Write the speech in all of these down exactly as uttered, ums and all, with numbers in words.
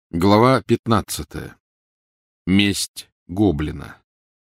Глава пятнадцатая. Месть гоблина.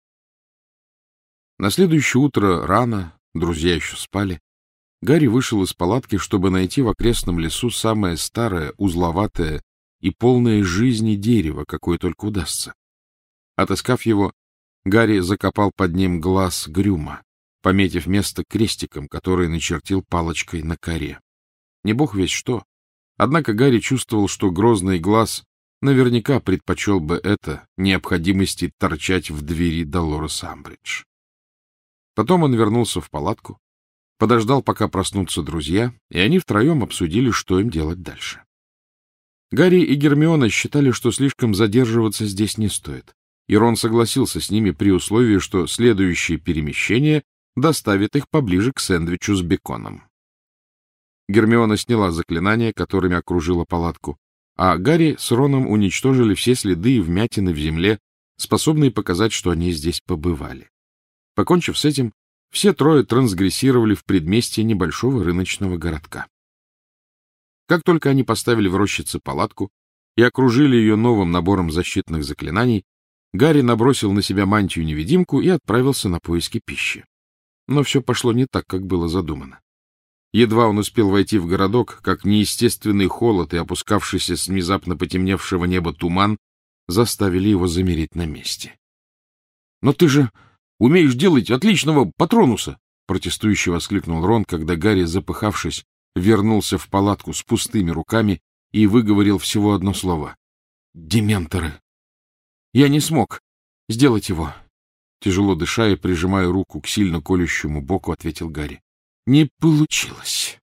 На следующее утро рано, друзья еще спали, Гарри вышел из палатки, чтобы найти в окрестном лесу самое старое, узловатое и полное жизни дерево, какое только удастся. Отыскав его, Гарри закопал под ним глаз Грюма, пометив место крестиком, который начертил палочкой на коре. Не бог весть что. Однако Гарри чувствовал, что грозный глаз наверняка предпочел бы это необходимости торчать в двери Долорес Амбридж. Потом он вернулся в палатку, подождал, пока проснутся друзья, и они втроем обсудили, что им делать дальше. Гарри и Гермиона считали, что слишком задерживаться здесь не стоит, и Рон согласился с ними при условии, что следующее перемещение доставит их поближе к сэндвичу с беконом. Гермиона сняла заклинания, которыми окружила палатку, а Гарри с Роном уничтожили все следы и вмятины в земле, способные показать, что они здесь побывали. Покончив с этим, все трое трансгрессировали в предместье небольшого рыночного городка. Как только они поставили в рощице палатку и окружили ее новым набором защитных заклинаний, Гарри набросил на себя мантию-невидимку и отправился на поиски пищи. Но все пошло не так, как было задумано. Едва он успел войти в городок, как неестественный холод и опускавшийся с внезапно потемневшего неба туман заставили его замереть на месте. — Но ты же умеешь делать отличного патронуса! — протестующе воскликнул Рон, когда Гарри, запыхавшись, вернулся в палатку с пустыми руками и выговорил всего одно слово. — Дементоры! Я не смог сделать его. Тяжело дыша и прижимая руку к сильно колющему боку, ответил Гарри. Не получилось.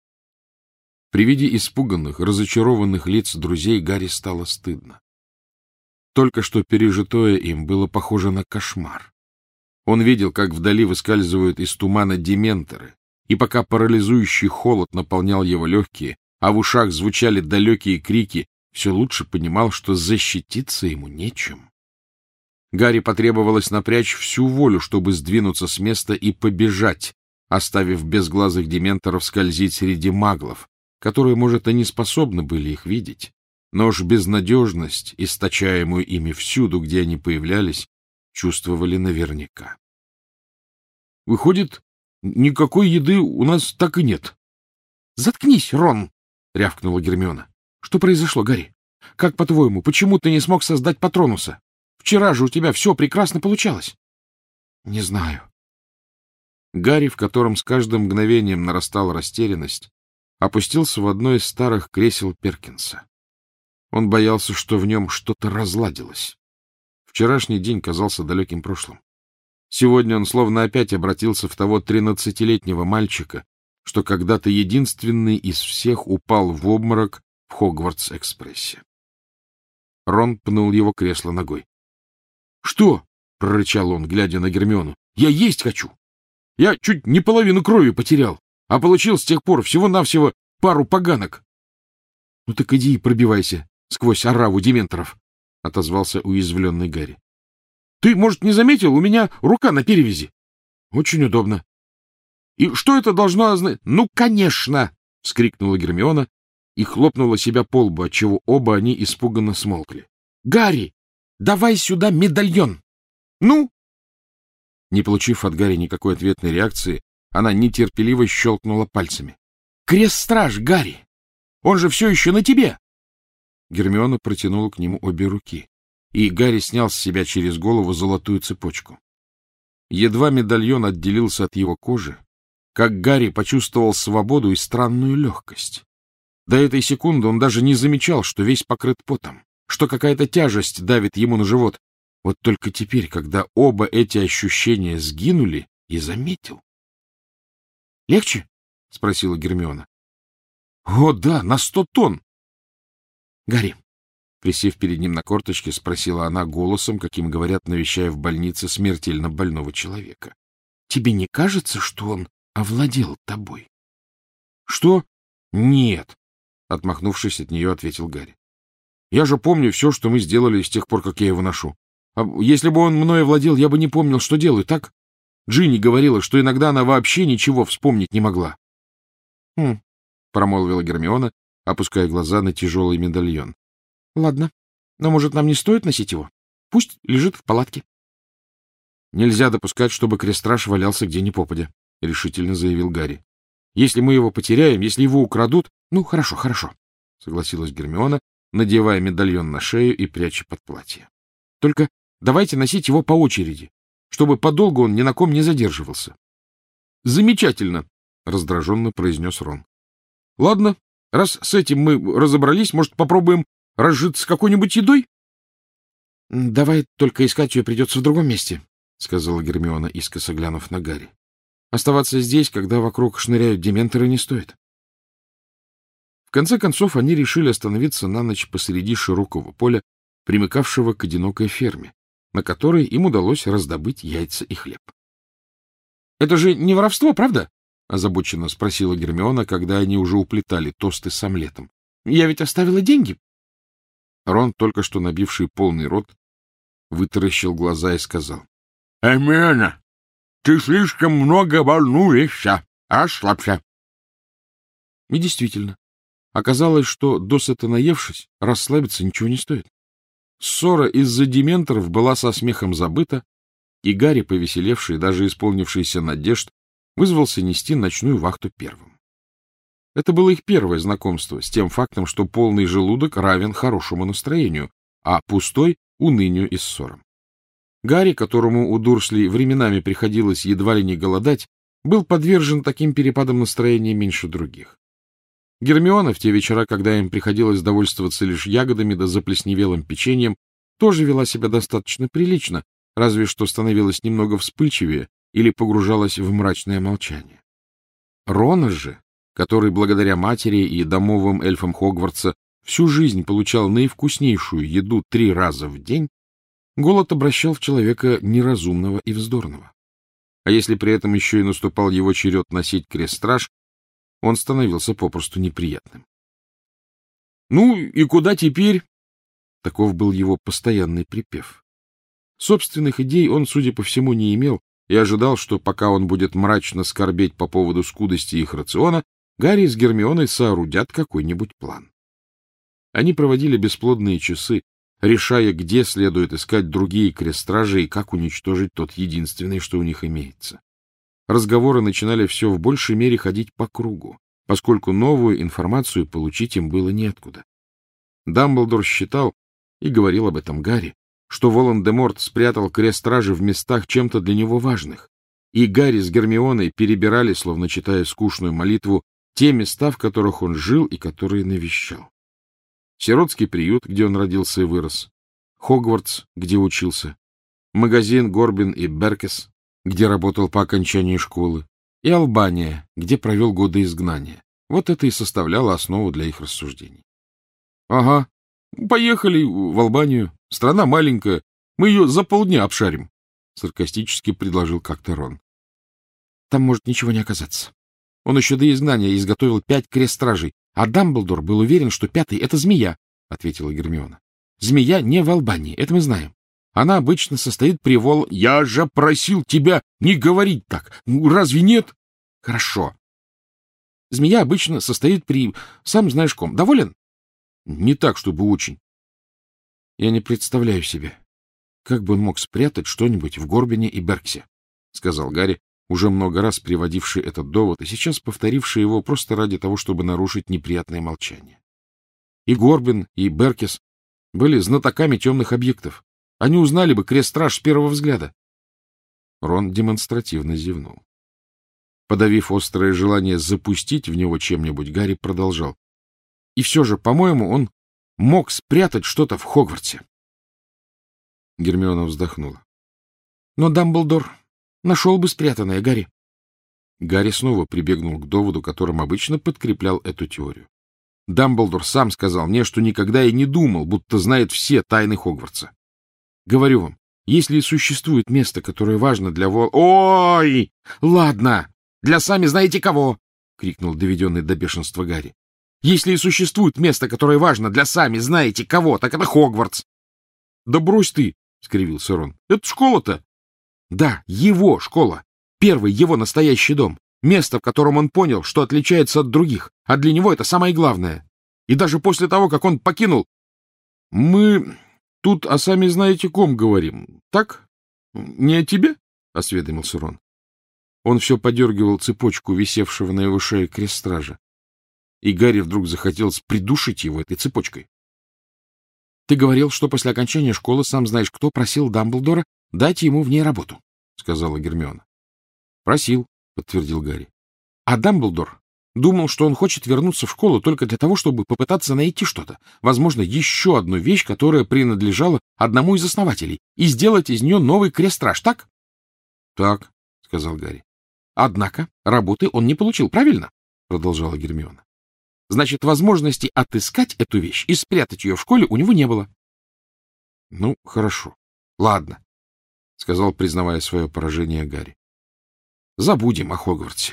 При виде испуганных, разочарованных лиц друзей Гарри стало стыдно. Только что пережитое им было похоже на кошмар. Он видел, как вдали выскальзывают из тумана дементоры, и пока парализующий холод наполнял его легкие, а в ушах звучали далекие крики, все лучше понимал, что защититься ему нечем. Гарри потребовалось напрячь всю волю, чтобы сдвинуться с места и побежать, оставив безглазых дементоров скользить среди маглов, которые, может, и не способны были их видеть, но уж безнадежность, источаемую ими всюду, где они появлялись, чувствовали наверняка. — Выходит, никакой еды у нас так и нет. — Заткнись, Рон! — рявкнула Гермиона. — Что произошло, Гарри? Как, по-твоему, почему ты не смог создать патронуса? Вчера же у тебя все прекрасно получалось. — Не знаю. Гарри, в котором с каждым мгновением нарастала растерянность, опустился в одно из старых кресел Перкинса. Он боялся, что в нем что-то разладилось. Вчерашний день казался далеким прошлым. Сегодня он словно опять обратился в того тринадцатилетнего мальчика, что когда-то единственный из всех упал в обморок в Хогвартс-экспрессе. Рон пнул его кресло ногой. — Что? — прорычал он, глядя на Гермиону. — Я есть хочу! Я чуть не половину крови потерял, а получил с тех пор всего-навсего пару поганок. — Ну так иди и пробивайся сквозь ораву дементоров, — отозвался уязвленный Гарри. — Ты, может, не заметил, у меня рука на перевязи. — Очень удобно. — И что это должно означать? — Ну, конечно! — вскрикнула Гермиона и хлопнула себя по лбу, отчего оба они испуганно смолкли. — Гарри, давай сюда медальон! Ну? Не получив от Гарри никакой ответной реакции, она нетерпеливо щелкнула пальцами. — Крест-страж, Гарри! Он же все еще на тебе! Гермиона протянула к нему обе руки, и Гарри снял с себя через голову золотую цепочку. Едва медальон отделился от его кожи, как Гарри почувствовал свободу и странную легкость. До этой секунды он даже не замечал, что весь покрыт потом, что какая-то тяжесть давит ему на живот. Вот только теперь, когда оба эти ощущения сгинули, и заметил. — Легче? — спросила Гермиона. — О, да, на сто тонн! — Гарри, присев перед ним на корточке, спросила она голосом, каким говорят, навещая в больнице смертельно больного человека. — Тебе не кажется, что он овладел тобой? — Что? — Нет, — отмахнувшись от нее, ответил Гарри. — Я же помню все, что мы сделали с тех пор, как я его ношу. А если бы он мною владел, я бы не помнил, что делаю, так? Джинни говорила, что иногда она вообще ничего вспомнить не могла. — Хм, — промолвила Гермиона, опуская глаза на тяжелый медальон. — Ладно. Но, может, нам не стоит носить его? Пусть лежит в палатке. — Нельзя допускать, чтобы крестраж валялся где ни попадя, — решительно заявил Гарри. — Если мы его потеряем, если его украдут... — Ну, хорошо, хорошо, — согласилась Гермиона, надевая медальон на шею и пряча под платье. — Только давайте носить его по очереди, чтобы подолгу он ни на ком не задерживался. — Замечательно, — раздраженно произнес Рон. — Ладно, раз с этим мы разобрались, может, попробуем разжиться какой-нибудь едой? — Давай только искать ее придется в другом месте, — сказала Гермиона, искоса глянув на Гарри. — Оставаться здесь, когда вокруг шныряют дементоры, не стоит. В конце концов, они решили остановиться на ночь посреди широкого поля, примыкавшего к одинокой ферме, на которой им удалось раздобыть яйца и хлеб. — Это же не воровство, правда? — озабоченно спросила Гермиона, когда они уже уплетали тосты с омлетом. — Я ведь оставила деньги. Рон, только что набивший полный рот, вытаращил глаза и сказал. — Гермиона, ты слишком много волнуешься. Расслабься. И действительно, оказалось, что, досыта наевшись, расслабиться ничего не стоит. Ссора из-за дементоров была со смехом забыта, и Гарри, повеселевший, даже исполнившийся надежд, вызвался нести ночную вахту первым. Это было их первое знакомство с тем фактом, что полный желудок равен хорошему настроению, а пустой — унынию и ссорам. Гарри, которому у Дурсли временами приходилось едва ли не голодать, был подвержен таким перепадам настроения меньше других. Гермиона в те вечера, когда им приходилось довольствоваться лишь ягодами да заплесневелым печеньем, тоже вела себя достаточно прилично, разве что становилась немного вспыльчивее или погружалась в мрачное молчание. Рона же, который благодаря матери и домовым эльфам Хогвартса всю жизнь получал наивкуснейшую еду три раза в день, голод обращал в человека неразумного и вздорного. А если при этом еще и наступал его черед носить крест-страж, он становился попросту неприятным. «Ну и куда теперь?» Таков был его постоянный припев. Собственных идей он, судя по всему, не имел и ожидал, что пока он будет мрачно скорбеть по поводу скудости их рациона, Гарри с Гермионой соорудят какой-нибудь план. Они проводили бесплодные часы, решая, где следует искать другие крестражи и как уничтожить тот единственный, что у них имеется. Разговоры начинали все в большей мере ходить по кругу, поскольку новую информацию получить им было неоткуда. Дамблдор считал, и говорил об этом Гарри, что Волан-де-Морт спрятал крест-стражи в местах чем-то для него важных, и Гарри с Гермионой перебирали, словно читая скучную молитву, те места, в которых он жил и которые навещал. Сиротский приют, где он родился и вырос, Хогвартс, где учился, магазин Горбин и Беркес, где работал по окончании школы, и Албания, где провел годы изгнания. Вот это и составляло основу для их рассуждений. — Ага, поехали в Албанию. Страна маленькая, мы ее за полдня обшарим, — саркастически предложил как-то Рон. — Там может ничего не оказаться. Он еще до изгнания изготовил пять крест-стражей, а Дамблдор был уверен, что пятый — это змея, — ответила Гермиона. — Змея не в Албании, это мы знаем. Она обычно состоит при вол... — Я же просил тебя не говорить так. Разве нет? — Хорошо. Змея обычно состоит при... Сам знаешь ком. Доволен? — Не так, чтобы очень. Я не представляю себе, как бы он мог спрятать что-нибудь в Горбине и Берксе, — сказал Гарри, уже много раз приводивший этот довод и сейчас повторивший его просто ради того, чтобы нарушить неприятное молчание. И Горбин, и Беркес были знатоками темных объектов. Они узнали бы крест-страж с первого взгляда. Рон демонстративно зевнул. Подавив острое желание запустить в него чем-нибудь, Гарри продолжал. И все же, по-моему, он мог спрятать что-то в Хогвартсе. Гермиона вздохнула. Но Дамблдор нашел бы спрятанное, Гарри. Гарри снова прибегнул к доводу, которым обычно подкреплял эту теорию. Дамблдор сам сказал мне, что никогда и не думал, будто знает все тайны Хогвартса. Говорю вам, если существует место, которое важно для вол... — Ой! Ладно! Для сами знаете кого! — крикнул доведенный до бешенства Гарри. — Если и существует место, которое важно для сами знаете кого, так это Хогвартс. — Да брось ты! — скривился Рон. — Это школа-то! — Да, его школа. Первый его настоящий дом. Место, в котором он понял, что отличается от других. А для него это самое главное. И даже после того, как он покинул... — Мы тут о сами знаете ком говорим, так? Не о тебе? — осведомился Рон. Он все подергивал цепочку, висевшего на его шее крестстража. И Гарри вдруг захотелось придушить его этой цепочкой. — Ты говорил, что после окончания школы сам знаешь кто просил Дамблдора дать ему в ней работу, — сказала Гермиона. — Просил, — подтвердил Гарри. — А Дамблдор думал, что он хочет вернуться в школу только для того, чтобы попытаться найти что-то, возможно, еще одну вещь, которая принадлежала одному из основателей, и сделать из нее новый крестраж, так? — Так, — сказал Гарри. — Однако работы он не получил, правильно? — продолжала Гермиона. — Значит, возможности отыскать эту вещь и спрятать ее в школе у него не было. — Ну, хорошо. Ладно, — сказал, признавая свое поражение Гарри. — Забудем о Хогвартсе.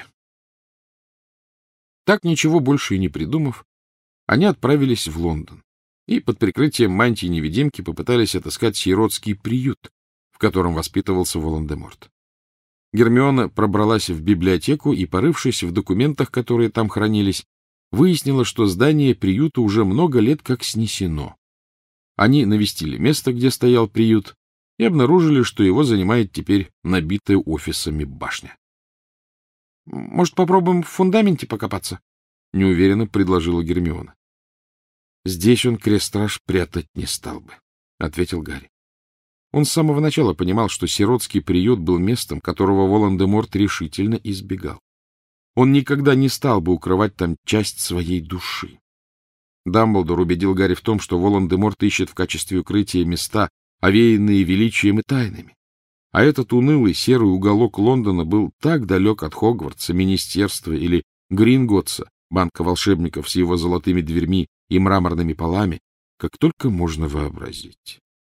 Так, ничего больше и не придумав, они отправились в Лондон и под прикрытием мантии-невидимки попытались отыскать сиротский приют, в котором воспитывался Волан-де-Морт. Гермиона пробралась в библиотеку и, порывшись в документах, которые там хранились, выяснила, что здание приюта уже много лет как снесено. Они навестили место, где стоял приют, и обнаружили, что его занимает теперь набитая офисами башня. — Может, попробуем в фундаменте покопаться? — неуверенно предложила Гермиона. — Здесь он крестраж прятать не стал бы, — ответил Гарри. Он с самого начала понимал, что сиротский приют был местом, которого Волан-де-Морт решительно избегал. Он никогда не стал бы укрывать там часть своей души. Дамблдор убедил Гарри в том, что Волан-де-Морт ищет в качестве укрытия места, овеянные величием и тайнами. А этот унылый серый уголок Лондона был так далек от Хогвартса, Министерства или Гринготса, банка волшебников с его золотыми дверьми и мраморными полами, как только можно вообразить.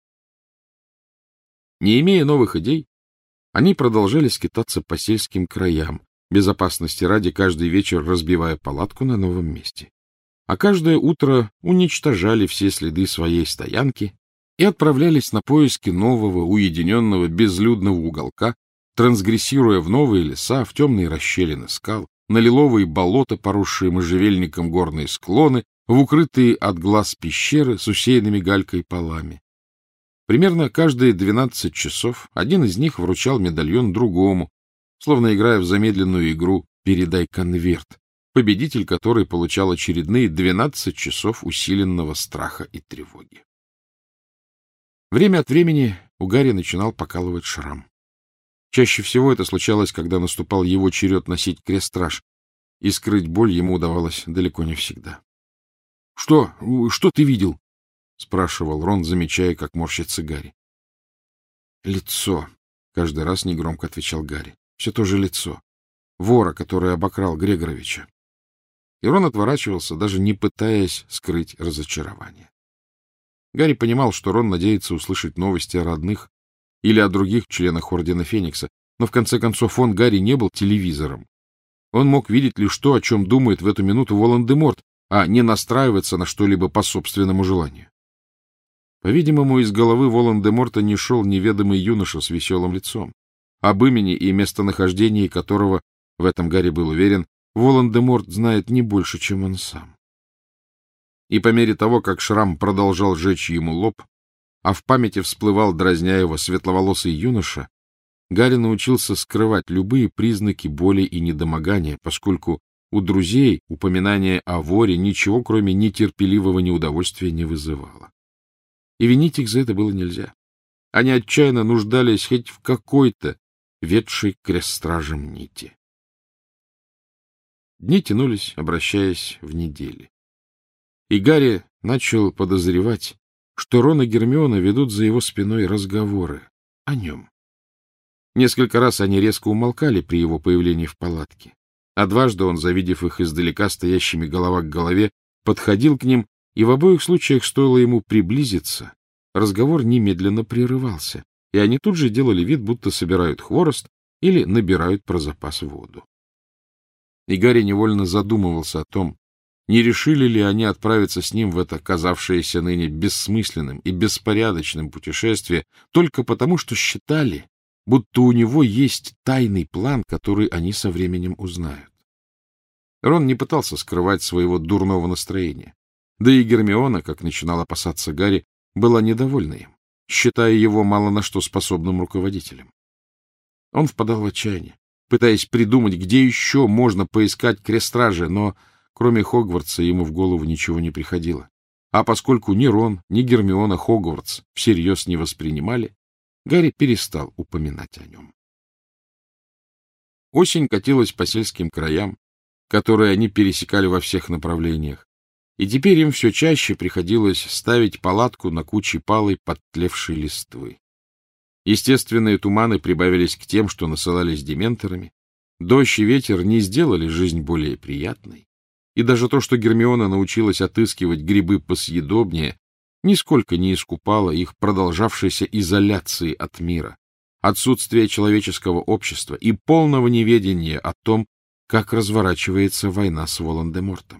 Не имея новых идей, они продолжали скитаться по сельским краям, безопасности ради каждый вечер разбивая палатку на новом месте. А каждое утро уничтожали все следы своей стоянки и отправлялись на поиски нового, уединенного, безлюдного уголка, трансгрессируя в новые леса, в темные расщелины скал, на лиловые болота, поросшие можжевельником горные склоны, в укрытые от глаз пещеры с усеянными галькой полами. Примерно каждые двенадцать часов один из них вручал медальон другому, словно играя в замедленную игру «Передай конверт», победитель которой получал очередные двенадцать часов усиленного страха и тревоги. Время от времени у Гарри начинал покалывать шрам. Чаще всего это случалось, когда наступал его черед носить крестраж, и скрыть боль ему удавалось далеко не всегда. — Что? Что ты видел? — спрашивал Рон, замечая, как морщится Гарри. — Лицо, — каждый раз негромко отвечал Гарри. — Все то же лицо. Вора, который обокрал Грегоровича. И Рон отворачивался, даже не пытаясь скрыть разочарование. Гарри понимал, что Рон надеется услышать новости о родных или о других членах Ордена Феникса, но в конце концов он, Гарри, не был телевизором. Он мог видеть лишь то, о чем думает в эту минуту Волан-де-Морт, а не настраиваться на что-либо по собственному желанию. По-видимому, из головы Волан-де-Морта не шел неведомый юноша с веселым лицом, об имени и местонахождении которого, в этом Гарри был уверен, Волан-де-Морт знает не больше, чем он сам. И по мере того, как шрам продолжал жечь ему лоб, а в памяти всплывал, дразня его, светловолосый юноша, Гарри научился скрывать любые признаки боли и недомогания, поскольку у друзей упоминание о воре ничего, кроме нетерпеливого неудовольствия, не вызывало. И винить их за это было нельзя. Они отчаянно нуждались хоть в какой-то ведшей к крестстражам нити. Дни тянулись, обращаясь в недели. И Гарри начал подозревать, что Рон и Гермиона ведут за его спиной разговоры о нем. Несколько раз они резко умолкали при его появлении в палатке, а дважды он, завидев их издалека стоящими голова к голове, подходил к ним, и в обоих случаях, стоило ему приблизиться, разговор немедленно прерывался, и они тут же делали вид, будто собирают хворост или набирают про запас воду. И Гарри невольно задумывался о том, не решили ли они отправиться с ним в это казавшееся ныне бессмысленным и беспорядочным путешествие только потому, что считали, будто у него есть тайный план, который они со временем узнают. Рон не пытался скрывать своего дурного настроения. Да и Гермиона, как начинал опасаться Гарри, была недовольна им, считая его мало на что способным руководителем. Он впадал в отчаяние, пытаясь придумать, где еще можно поискать крестражи, но кроме Хогвартса ему в голову ничего не приходило. А поскольку ни Рон, ни Гермиона Хогвартс всерьез не воспринимали, Гарри перестал упоминать о нем. Осень катилась по сельским краям, которые они пересекали во всех направлениях, и теперь им все чаще приходилось ставить палатку на куче палой подтлевшей листвы. Естественные туманы прибавились к тем, что насылались дементорами, дождь и ветер не сделали жизнь более приятной, и даже то, что Гермиона научилась отыскивать грибы посъедобнее, нисколько не искупало их продолжавшейся изоляции от мира, отсутствия человеческого общества и полного неведения о том, как разворачивается война с Волан-де-Мортом.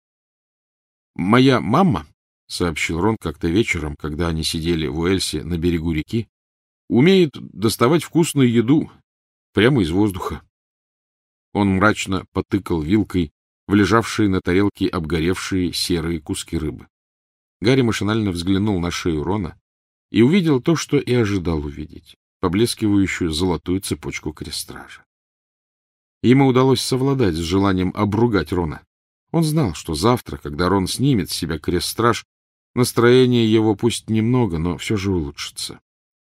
«Моя мама», — сообщил Рон как-то вечером, когда они сидели в Уэльсе на берегу реки, «умеет доставать вкусную еду прямо из воздуха». Он мрачно потыкал вилкой в лежавшие на тарелке обгоревшие серые куски рыбы. Гарри машинально взглянул на шею Рона и увидел то, что и ожидал увидеть — поблескивающую золотую цепочку крестража. Ему удалось совладать с желанием обругать Рона. Он знал, что завтра, когда Рон снимет с себя крестраж, настроение его пусть немного, но все же улучшится.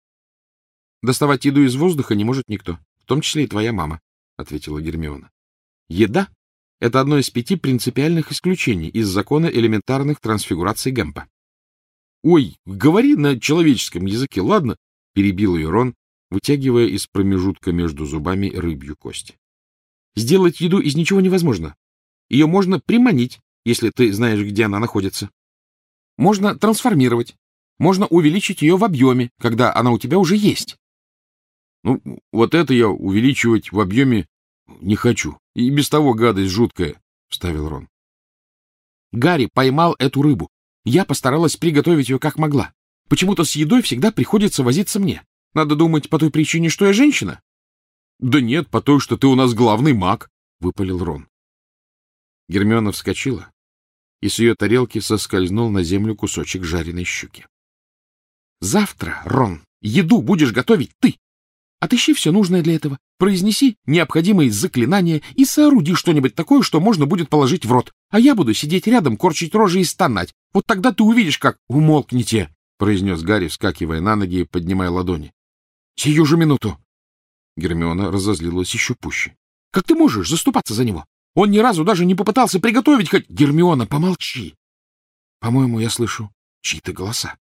— Доставать еду из воздуха не может никто, в том числе и твоя мама, — ответила Гермиона. — Еда — это одно из пяти принципиальных исключений из закона элементарных трансфигураций Гэмпа. — Ой, говори на человеческом языке, ладно? — перебил ее Рон, вытягивая из промежутка между зубами рыбью кость. — Сделать еду из ничего невозможно. Ее можно приманить, если ты знаешь, где она находится. Можно трансформировать. Можно увеличить ее в объеме, когда она у тебя уже есть. — Ну, вот это я увеличивать в объеме не хочу. И без того гадость жуткая, — вставил Рон. — Гарри поймал эту рыбу. Я постаралась приготовить ее как могла. Почему-то с едой всегда приходится возиться мне. Надо думать, по той причине, что я женщина. — Да нет, по той, что ты у нас главный маг, — выпалил Рон. Гермиона вскочила, и с ее тарелки соскользнул на землю кусочек жареной щуки. — Завтра, Рон, еду будешь готовить ты. Отыщи все нужное для этого, произнеси необходимые заклинания и сооруди что-нибудь такое, что можно будет положить в рот, а я буду сидеть рядом, корчить рожи и стонать. Вот тогда ты увидишь, как... — Умолкните, — произнес Гарри, вскакивая на ноги и поднимая ладони. — Сию же минуту. Гермиона разозлилась еще пуще. — Как ты можешь заступаться за него? Он ни разу даже не попытался приготовить хоть... — Гермиона, помолчи. По-моему, я слышу чьи-то голоса.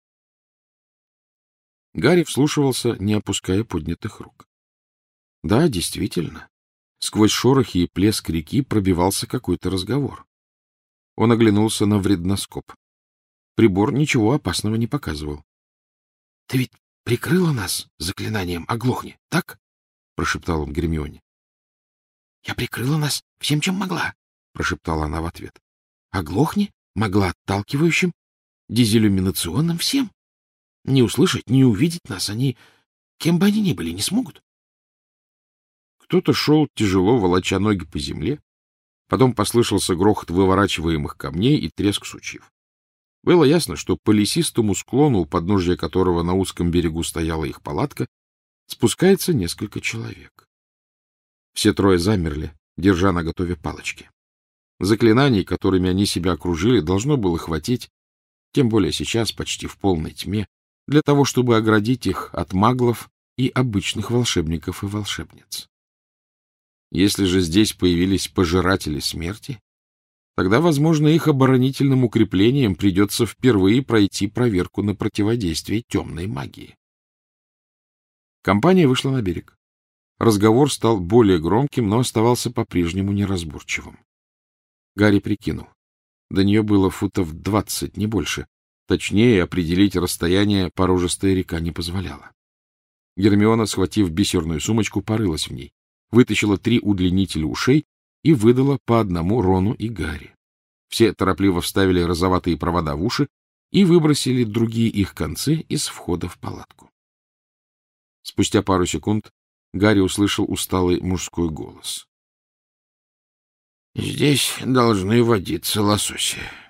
Гарри вслушивался, не опуская поднятых рук. Да, действительно, сквозь шорохи и плеск реки пробивался какой-то разговор. Он оглянулся на вредноскоп. Прибор ничего опасного не показывал. — Ты ведь прикрыла нас заклинанием «Оглохни», так? — прошептал он Гермионе. — Я прикрыла нас всем, чем могла, — прошептала она в ответ. — «Оглохни» могла отталкивающим, дезиллюминационным, всем. Не услышать, не увидеть нас они, кем бы они ни были, не смогут. Кто-то шел, тяжело волоча ноги по земле. Потом послышался грохот выворачиваемых камней и треск сучьев. Было ясно, что по лесистому склону, у подножья которого на узком берегу стояла их палатка, спускается несколько человек. Все трое замерли, держа наготове палочки. Заклинаний, которыми они себя окружили, должно было хватить, тем более сейчас, почти в полной тьме, для того, чтобы оградить их от маглов и обычных волшебников и волшебниц. Если же здесь появились пожиратели смерти, тогда, возможно, их оборонительным укреплениям придется впервые пройти проверку на противодействие темной магии. Компания вышла на берег. Разговор стал более громким, но оставался по-прежнему неразборчивым. Гарри прикинул. До нее было футов двадцать, не больше. Точнее, определить расстояние порожистая река не позволяла. Гермиона, схватив бисерную сумочку, порылась в ней, вытащила три удлинителя ушей и выдала по одному Рону и Гарри. Все торопливо вставили розоватые провода в уши и выбросили другие их концы из входа в палатку. Спустя пару секунд Гарри услышал усталый мужской голос. — Здесь должны водиться лососи.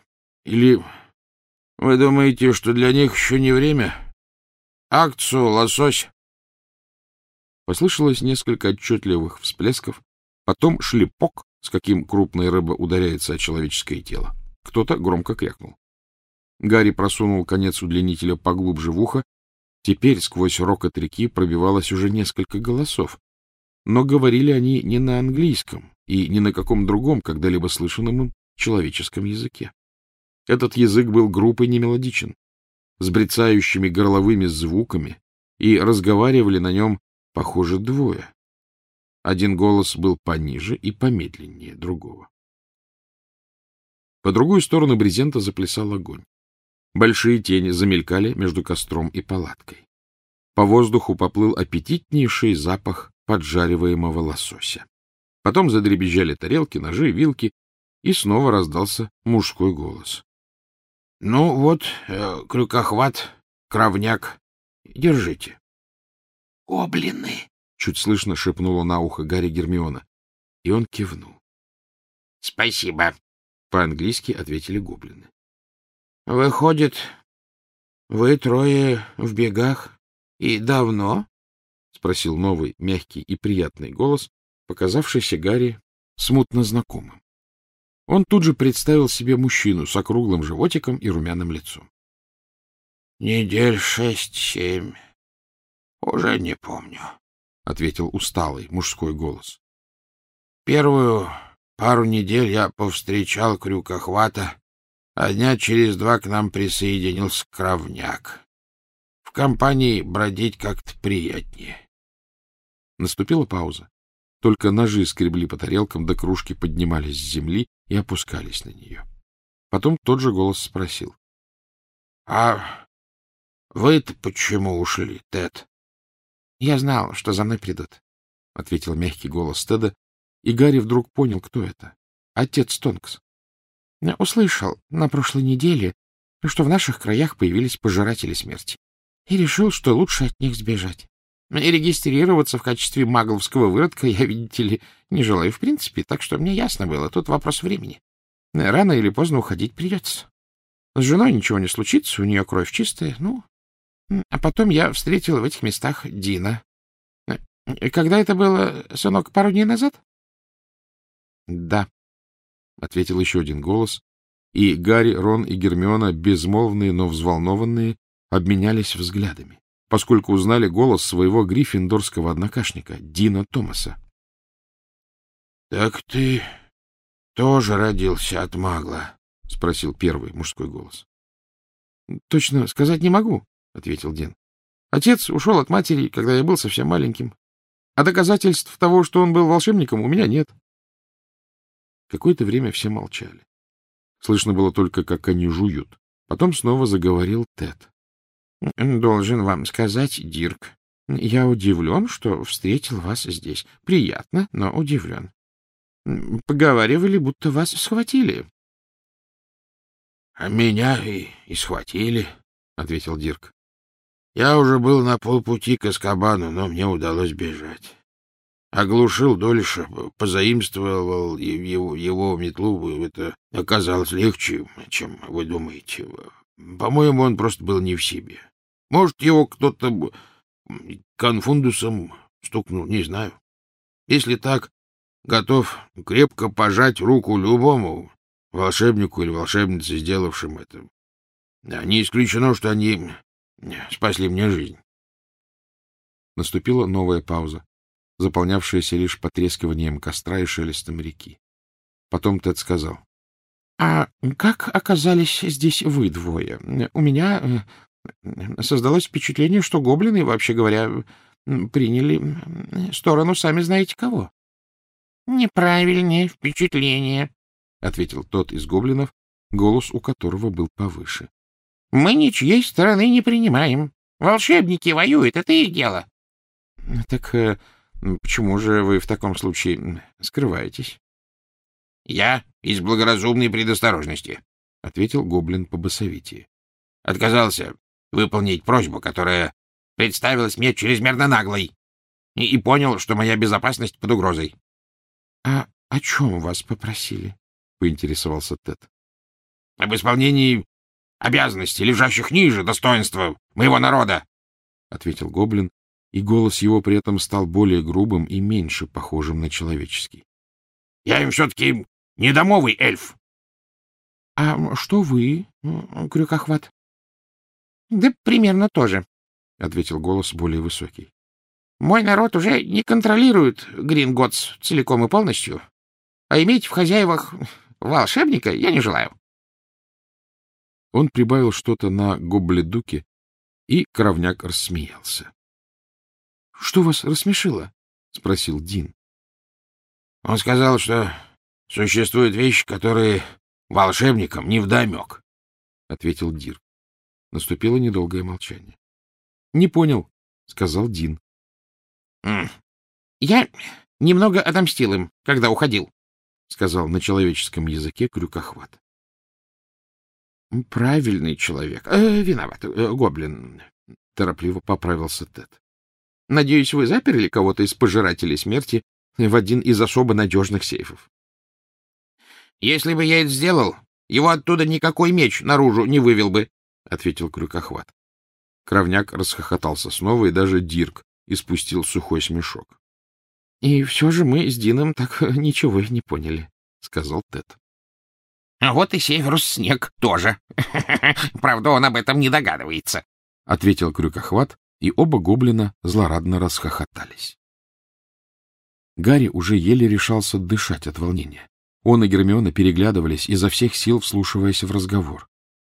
Или вы думаете, что для них еще не время? Акцию, лосось!» Послышалось несколько отчетливых всплесков, потом шлепок, с каким крупная рыба ударяется о человеческое тело. Кто-то громко крякнул. Гарри просунул конец удлинителя поглубже в ухо. Теперь сквозь рокот реки пробивалось уже несколько голосов. Но говорили они не на английском и ни на каком другом, когда-либо слышанном им человеческом языке. Этот язык был груб и немелодичен, с брецающими горловыми звуками, и разговаривали на нем, похоже, двое. Один голос был пониже и помедленнее другого. По другую сторону брезента заплясал огонь. Большие тени замелькали между костром и палаткой. По воздуху поплыл аппетитнейший запах поджариваемого лосося. Потом задребезжали тарелки, ножи, вилки, и снова раздался мужской голос. — Ну вот, э, крюкохват, кровняк, держите. — Гоблины! — чуть слышно шепнула на ухо Гарри Гермиона. И он кивнул. — Спасибо! — по-английски ответили гоблины. — Выходит, вы трое в бегах и давно? — спросил новый, мягкий и приятный голос, показавшийся Гарри смутно знакомым. Он тут же представил себе мужчину с округлым животиком и румяным лицом. — Недель шесть-семь. Уже не помню, — ответил усталый мужской голос. — Первую пару недель я повстречал крюкохвата, а дня через два к нам присоединился кровняк. В компании бродить как-то приятнее. Наступила пауза. Только ножи скребли по тарелкам, да кружки поднимались с земли и опускались на нее. Потом тот же голос спросил. — А вы-то почему ушли, Тед? — Я знал, что за мной придут, — ответил мягкий голос Теда, и Гарри вдруг понял, кто это. Отец Тонкс. — Услышал на прошлой неделе, что в наших краях появились пожиратели смерти, и решил, что лучше от них сбежать. И регистрироваться в качестве магловского выродка я, видите ли, не желаю в принципе, так что мне ясно было, тут вопрос времени. Рано или поздно уходить придется. С женой ничего не случится, у нее кровь чистая, ну... А потом я встретил в этих местах Дина. Когда это было, сынок, пару дней назад? — Да, — ответил еще один голос, и Гарри, Рон и Гермиона, безмолвные, но взволнованные, обменялись взглядами, поскольку узнали голос своего гриффиндорского однокашника, Дина Томаса. — Так ты тоже родился от магла? — спросил первый мужской голос. — Точно сказать не могу, — ответил Дин. — Отец ушел от матери, когда я был совсем маленьким. А доказательств того, что он был волшебником, у меня нет. Какое-то время все молчали. Слышно было только, как они жуют. Потом снова заговорил Тед. — Должен вам сказать, Дирк, я удивлен, что встретил вас здесь. Приятно, но удивлен. Поговаривали, будто вас схватили. — А меня и, и схватили, — ответил Дирк. — Я уже был на полпути к Азкабану, но мне удалось бежать. Оглушил дольше, позаимствовал его, его метлу. Это оказалось легче, чем вы думаете. По-моему, он просто был не в себе. Может, его кто-то конфундусом стукнул, не знаю. Если так, готов крепко пожать руку любому волшебнику или волшебнице, сделавшим это. Не исключено, что они спасли мне жизнь. Наступила новая пауза, заполнявшаяся лишь потрескиванием костра и шелестом реки. Потом Тед сказал. — А как оказались здесь вы двое? У меня создалось впечатление, что гоблины, вообще говоря, приняли сторону сами знаете кого. — Неправильное впечатление, — ответил тот из гоблинов, голос у которого был повыше. — Мы ничьей стороны не принимаем. Волшебники воюют, это их дело. — Так почему же вы в таком случае скрываетесь? — Я из благоразумной предосторожности, — ответил гоблин по басовитии. — Отказался выполнить просьбу, которая представилась мне чрезмерно наглой, и, и понял, что моя безопасность под угрозой. — А о чем вас попросили? — поинтересовался Тед. — Об исполнении обязанностей, лежащих ниже достоинства моего народа, — ответил гоблин, и голос его при этом стал более грубым и меньше похожим на человеческий. — Я им все-таки недомовый эльф. — А что вы, Крюкохват? — Да примерно то же, — ответил голос более высокий. — Мой народ уже не контролирует Гринготс целиком и полностью, а иметь в хозяевах волшебника я не желаю. Он прибавил что-то на гобледуке, и Коровняк рассмеялся. — Что вас рассмешило? — спросил Дин. — Он сказал, что существуют вещи, которые волшебникам невдомек, — ответил Дирк. Наступило недолгое молчание. — Не понял, — сказал Дин. — Я немного отомстил им, когда уходил, — сказал на человеческом языке Крюкохват. — Правильный человек. Э, виноват, э, гоблин, — торопливо поправился Тед. — Надеюсь, вы заперли кого-то из пожирателей смерти в один из особо надежных сейфов. — Если бы я это сделал, его оттуда никакой меч наружу не вывел бы, — ответил Крюкохват. Коровняк расхохотался снова, и даже Дирк испустил сухой смешок. — И все же мы с Дином так ничего и не поняли, — сказал Тед. — А вот и Северус Снег тоже. Правда, он об этом не догадывается, — ответил Крюкохват, и оба гоблина злорадно расхохотались. Гарри уже еле решался дышать от волнения. Он и Гермиона переглядывались, изо всех сил вслушиваясь в разговор.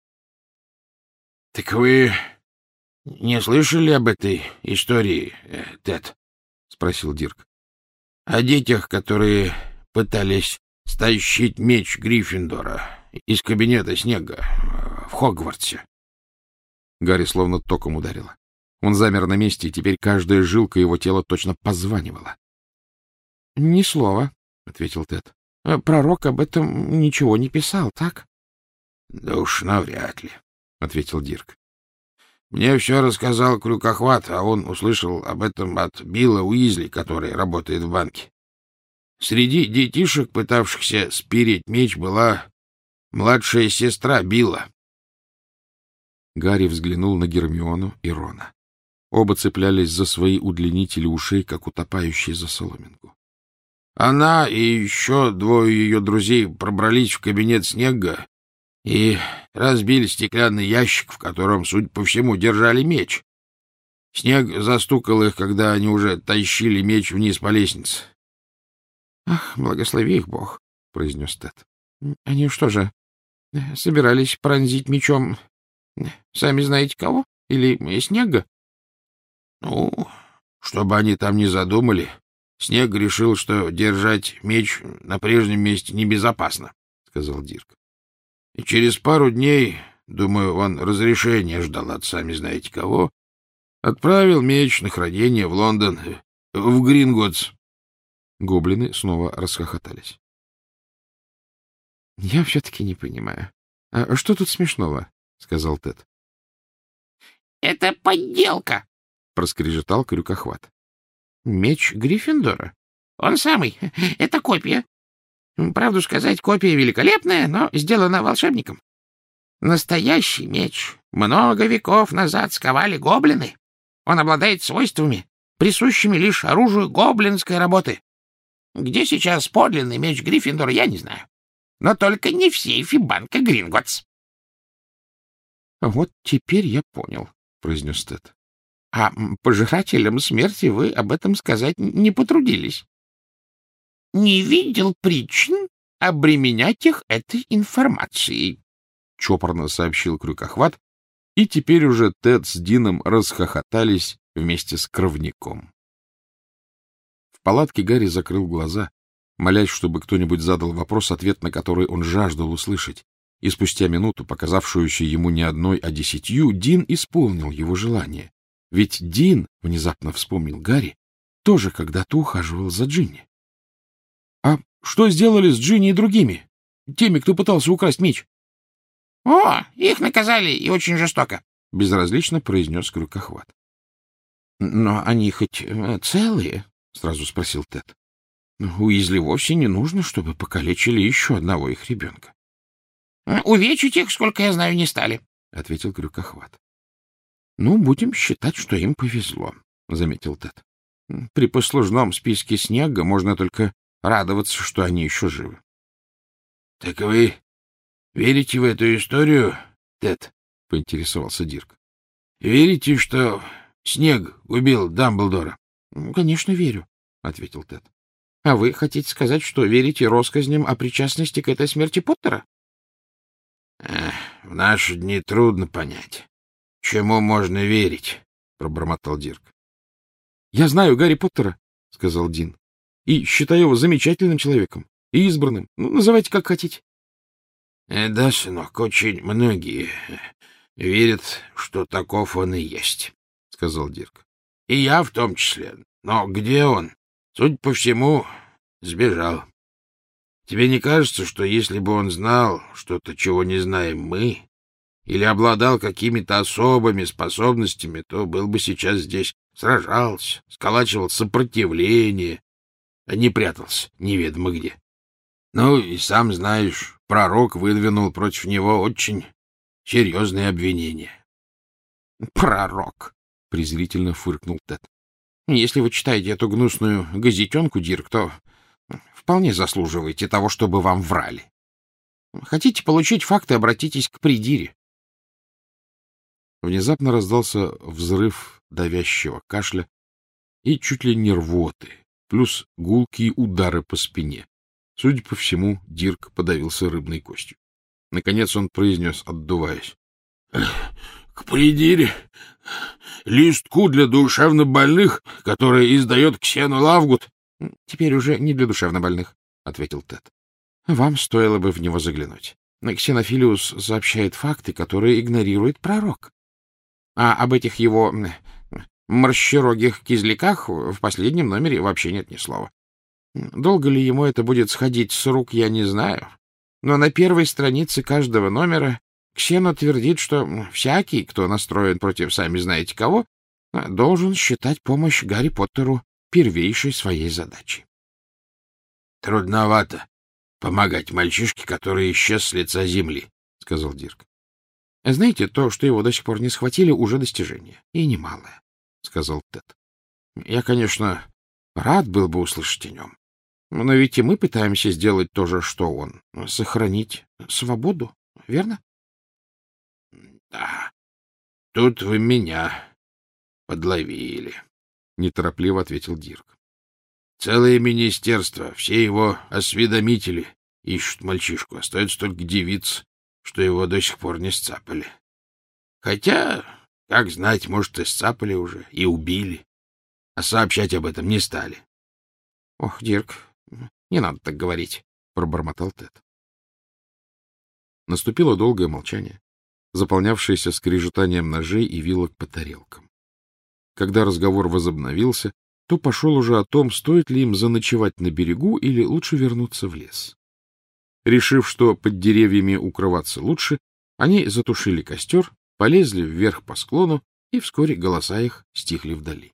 — Так вы не слышали об этой истории, Тед? — спросил Дирк. — О детях, которые пытались стащить меч Гриффиндора из кабинета Снега в Хогвартсе. Гарри словно током ударило. Он замер на месте, и теперь каждая жилка его тела точно позванивала. — Ни слова, — ответил Тед. — Пророк об этом ничего не писал, так? — Да уж навряд ли, — ответил Дирк. — Мне все рассказал Крюкохват, а он услышал об этом от Билла Уизли, который работает в банке. Среди детишек, пытавшихся спереть меч, была младшая сестра Билла. Гарри взглянул на Гермиону и Рона. Оба цеплялись за свои удлинители ушей, как утопающие за соломинку. Она и еще двое ее друзей пробрались в кабинет Снега и разбили стеклянный ящик, в котором, судя по всему, держали меч. Снег застукал их, когда они уже тащили меч вниз по лестнице. — Ах, благослови их Бог, — произнес Тед. — Они что же, собирались пронзить мечом, сами знаете кого? Или Снега? — Ну, чтобы они там не задумали, Снег решил, что держать меч на прежнем месте небезопасно, — сказал Дирк. — И через пару дней, думаю, он разрешения ждал от сами знаете кого, отправил меч на хранение в Лондон, в Гринготс. Гоблины снова расхохотались. — Я все-таки не понимаю. А что тут смешного? — сказал Тед. — Это подделка! — проскрежетал Крюкохват. — Меч Гриффиндора? — Он самый. Это копия. Правду сказать, копия великолепная, но сделана волшебником. Настоящий меч много веков назад сковали гоблины. Он обладает свойствами, присущими лишь оружию гоблинской работы. Где сейчас подлинный меч Гриффиндора, я не знаю. Но только не в сейфе банка Гринготс. — Вот теперь я понял, — произнес Тед. — А пожирателям смерти вы об этом сказать не потрудились. — Не видел причин обременять их этой информацией, — чопорно сообщил Крюкохват, и теперь уже Тед с Дином расхохотались вместе с Кровняком. В палатке Гарри закрыл глаза, молясь, чтобы кто-нибудь задал вопрос, ответ на который он жаждал услышать, и спустя минуту, показавшуюся ему не одной, а десятью, Дин исполнил его желание. Ведь Дин, внезапно вспомнил Гарри, тоже когда-то ухаживал за Джинни. — А что сделали с Джинни и другими? Теми, кто пытался украсть меч? — О, их наказали и очень жестоко, — безразлично произнес Крюкохват. — Но они хоть целые? — сразу спросил Тед. — Уизли вовсе не нужно, чтобы покалечили еще одного их ребенка. — Увечить их, сколько я знаю, не стали, — ответил Крюкохват. — Ну, будем считать, что им повезло, — заметил Тед. — При послужном списке Снега можно только радоваться, что они еще живы. — Так вы верите в эту историю, Тед? — поинтересовался Дирк. — Верите, что Снег убил Дамблдора? — Конечно, верю, — ответил Тед. — А вы хотите сказать, что верите россказням о причастности к этой смерти Поттера? — В наши дни трудно понять, чему можно верить, — пробормотал Дирк. — Я знаю Гарри Поттера, — сказал Дин, — и считаю его замечательным человеком и избранным. Ну, называйте как хотите. — Да, сынок, очень многие верят, что таков он и есть, — сказал Дирк. — И я в том числе. Но где он? Судя по всему, сбежал. Тебе не кажется, что если бы он знал что-то, чего не знаем мы, или обладал какими-то особыми способностями, то был бы сейчас здесь, сражался, сколачивал сопротивление, а не прятался неведомо где? Ну, и сам знаешь, пророк выдвинул против него очень серьезные обвинения. — Пророк! — презрительно фыркнул Тед. — Если вы читаете эту гнусную газетенку, Дирк, то вполне заслуживаете того, чтобы вам врали. Хотите получить факты, обратитесь к придире. Внезапно раздался взрыв давящего кашля и чуть ли не рвоты, плюс гулкие удары по спине. Судя по всему, Дирк подавился рыбной костью. Наконец он произнес, отдуваясь: — К придире, листку для душевнобольных, который издает Ксену Лавгут. — Теперь уже не для душевнобольных, — ответил Тед. — Вам стоило бы в него заглянуть. Ксенофилиус сообщает факты, которые игнорирует пророк. А об этих его морщерогих кизляках в последнем номере вообще нет ни слова. Долго ли ему это будет сходить с рук, я не знаю. Но на первой странице каждого номера Ксено твердит, что всякий, кто настроен против сами знаете кого, должен считать помощь Гарри Поттеру первейшей своей задачей. — Трудновато помогать мальчишке, который исчез с лица земли, — сказал Дирк. — Знаете, то, что его до сих пор не схватили, уже достижение. И немалое, — сказал Тед. — Я, конечно, рад был бы услышать о нем. Но ведь и мы пытаемся сделать то же, что он. Сохранить свободу, верно? — Да, тут вы меня подловили, — неторопливо ответил Дирк. — Целое министерство, все его осведомители ищут мальчишку. Остается только девиц, что его до сих пор не сцапали. Хотя, как знать, может, и сцапали уже, и убили, а сообщать об этом не стали. — Ох, Дирк, не надо так говорить, — пробормотал Тед. Наступило долгое молчание, заполнявшееся скрежетанием ножей и вилок по тарелкам. Когда разговор возобновился, то пошел уже о том, стоит ли им заночевать на берегу или лучше вернуться в лес. Решив, что под деревьями укрываться лучше, они затушили костер, полезли вверх по склону, и вскоре голоса их стихли вдали.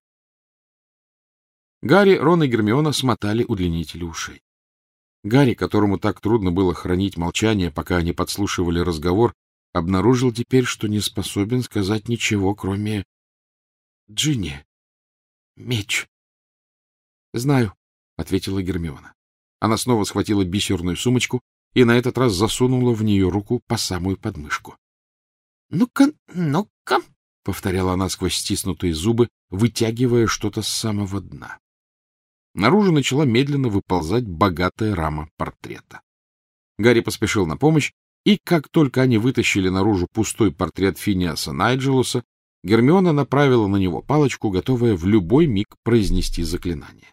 Гарри, Рон и Гермиона смотали удлинители ушей. Гарри, которому так трудно было хранить молчание, пока они подслушивали разговор, обнаружил теперь, что не способен сказать ничего, кроме «Джинни, меч». — Знаю, — ответила Гермиона. Она снова схватила бисерную сумочку и на этот раз засунула в нее руку по самую подмышку. — Ну-ка, ну-ка, — повторяла она сквозь стиснутые зубы, вытягивая что-то с самого дна. Наружу начала медленно выползать богатая рама портрета. Гарри поспешил на помощь, и как только они вытащили наружу пустой портрет Финиаса Найджелуса, Гермиона направила на него палочку, готовая в любой миг произнести заклинание.